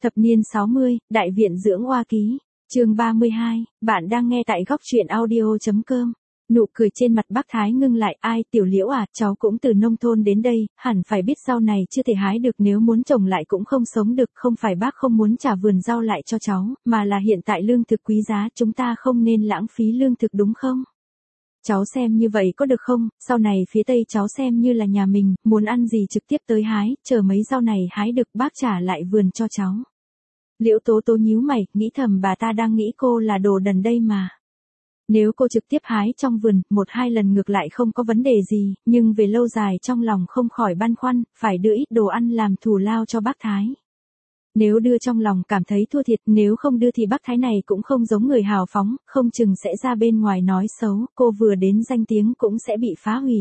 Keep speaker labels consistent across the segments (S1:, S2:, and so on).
S1: Thập niên 60, Đại viện dưỡng oa ký. Chương 32, bạn đang nghe tại góc truyện audio.com. Nụ cười trên mặt bác Thái ngưng lại, ai, Tiểu Liễu à, cháu cũng từ nông thôn đến đây, hẳn phải biết sau này chưa thể hái được, nếu muốn trồng lại cũng không sống được, không phải bác không muốn trả vườn rau lại cho cháu, mà là hiện tại lương thực quý giá, chúng ta không nên lãng phí lương thực đúng không? Cháu xem như vậy có được không, sau này phía Tây cháu xem như là nhà mình, muốn ăn gì trực tiếp tới hái, chờ mấy rau này hái được bác trả lại vườn cho cháu. Liễu Tố Tố nhíu mày, nghĩ thầm bà ta đang nghĩ cô là đồ đần đây mà. Nếu cô trực tiếp hái trong vườn, 1-2 lần ngược lại không có vấn đề gì, nhưng về lâu dài trong lòng không khỏi băn khoăn, phải đưa ít đồ ăn làm thù lao cho bác Thái. Nếu đưa trong lòng cảm thấy thua thiệt, nếu không đưa thì bác Thái này cũng không giống người hào phóng, không chừng sẽ ra bên ngoài nói xấu, cô vừa đến danh tiếng cũng sẽ bị phá hủy.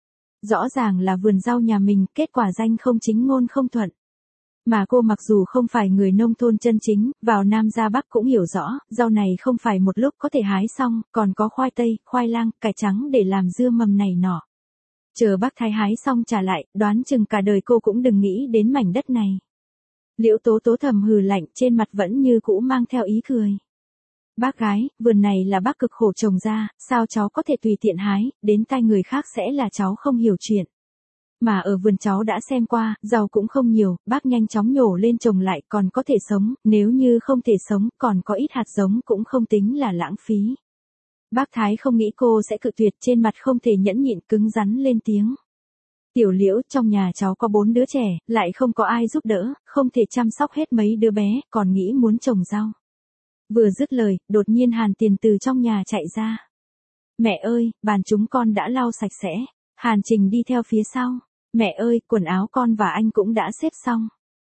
S1: Rõ ràng là vườn rau nhà mình, kết quả danh không chính ngôn không thuận. Mà cô mặc dù không phải người nông thôn chân chính, vào Nam ra Bắc cũng hiểu rõ, rau này không phải một lúc có thể hái xong, còn có khoai tây, khoai lang, cải trắng để làm dưa mầm này nọ. Chờ bác Thái hái xong trả lại, đoán chừng cả đời cô cũng đừng nghĩ đến mảnh đất này. Liễu Tố Tố thầm hừ lạnh, trên mặt vẫn như cũ mang theo ý cười. Bác gái, vườn này là bác cực khổ trồng ra, sao cháu có thể tùy tiện hái, đến tay người khác sẽ là cháu không hiểu chuyện. Mà ở vườn cháu đã xem qua, rau cũng không nhiều, bác nhanh chóng nhổ lên trồng lại, còn có thể sống, nếu như không thể sống, còn có ít hạt giống cũng không tính là lãng phí. Bác Thái không nghĩ cô sẽ cự tuyệt, trên mặt không thể nhẫn nhịn, cứng rắn lên tiếng. Tiểu Liễu, trong nhà cháu có 4 đứa trẻ, lại không có ai giúp đỡ, không thể chăm sóc hết mấy đứa bé, còn nghĩ muốn trồng rau. Vừa dứt lời, đột nhiên Hàn Tiền từ trong nhà chạy ra. Mẹ ơi, bàn chúng con đã lau sạch sẽ. Hàn Trình đi theo phía sau. Mẹ ơi, quần áo con và anh cũng đã xếp xong.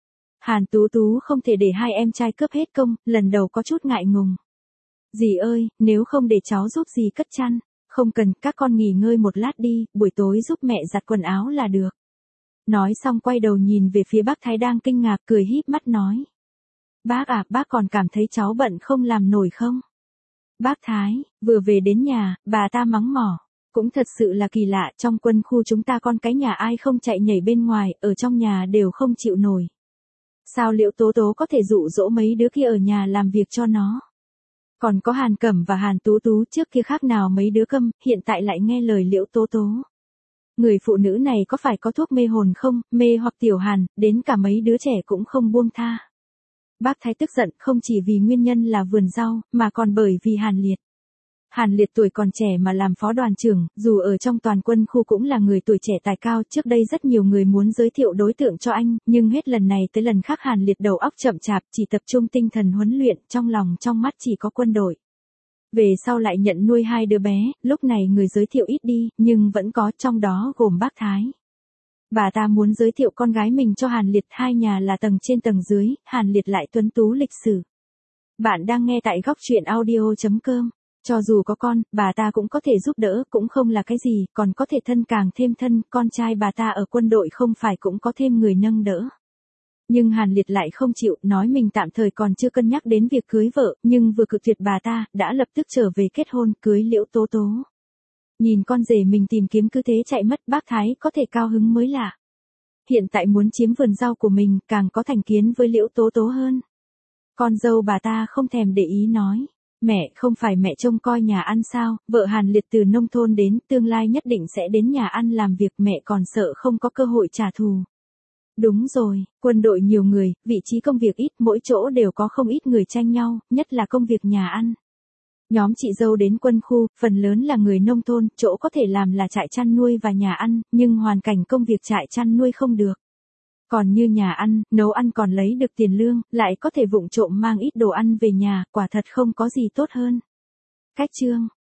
S1: Hàn Tú Tú không thể để hai em trai cướp hết công, lần đầu có chút ngại ngùng. Dì ơi, nếu không để cháu giúp dì cất chăn. Không cần, các con nghỉ ngơi một lát đi, buổi tối giúp mẹ giặt quần áo là được. Nói xong quay đầu nhìn về phía bác Thái đang kinh ngạc, cười híp mắt nói. Bác à, bác còn cảm thấy cháu bận không làm nổi không? Bác Thái, vừa về đến nhà, bà ta mắng mỏ. Cũng thật sự là kỳ lạ, trong quân khu chúng ta con cái nhà ai không chạy nhảy bên ngoài, ở trong nhà đều không chịu nổi. Sao Liễu Tố Tố có thể dụ dỗ mấy đứa kia ở nhà làm việc cho nó? Còn có Hàn Cẩm và Hàn Tú Tú trước kia khác nào mấy đứa câm, hiện tại lại nghe lời Liễu Tố Tố. Người phụ nữ này có phải có thuốc mê hồn không, mê hoặc Tiểu Hàn, đến cả mấy đứa trẻ cũng không buông tha. Bác Thái tức giận không chỉ vì nguyên nhân là vườn rau, mà còn bởi vì Hàn Liệt. Hàn Liệt tuổi còn trẻ mà làm phó đoàn trưởng, dù ở trong toàn quân khu cũng là người tuổi trẻ tài cao, trước đây rất nhiều người muốn giới thiệu đối tượng cho anh, nhưng hết lần này tới lần khác Hàn Liệt đầu óc chậm chạp, chỉ tập trung tinh thần huấn luyện, trong lòng trong mắt chỉ có quân đội. Về sau lại nhận nuôi 2 đứa bé, lúc này người giới thiệu ít đi, nhưng vẫn có, trong đó gồm bác Thái. Bà ta muốn giới thiệu con gái mình cho Hàn Liệt, hai nhà là tầng trên tầng dưới, Hàn Liệt lại tuấn tú lịch sử. Bạn đang nghe tại góc truyện audio.com. Cho dù có con, bà ta cũng có thể giúp đỡ, cũng không là cái gì, còn có thể thân càng thêm thân, con trai bà ta ở quân đội không phải cũng có thêm người nâng đỡ. Nhưng Hàn Liệt lại không chịu, nói mình tạm thời còn chưa cân nhắc đến việc cưới vợ, nhưng vừa cự tuyệt bà ta, đã lập tức trở về kết hôn, cưới Liễu Tố Tố. Nhìn con rể mình tìm kiếm cứ thế chạy mất, bác Thái có thể cao hứng mới lạ. Hiện tại muốn chiếm vườn rau của mình, càng có thành kiến với Liễu Tố Tố hơn. Con dâu bà ta không thèm để ý nói. Mẹ, không phải mẹ trông coi nhà ăn sao, vợ Hàn Liệt từ nông thôn đến, tương lai nhất định sẽ đến nhà ăn làm việc, mẹ còn sợ không có cơ hội trả thù. Đúng rồi, quân đội nhiều người, vị trí công việc ít, mỗi chỗ đều có không ít người tranh nhau, nhất là công việc nhà ăn. Nhóm chị dâu đến quân khu, phần lớn là người nông thôn, chỗ có thể làm là trại chăn nuôi và nhà ăn, nhưng hoàn cảnh công việc trại chăn nuôi không được. Còn như nhà ăn, nấu ăn còn lấy được tiền lương, lại có thể vụng trộm mang ít đồ ăn về nhà, quả thật không có gì tốt hơn. Cách chương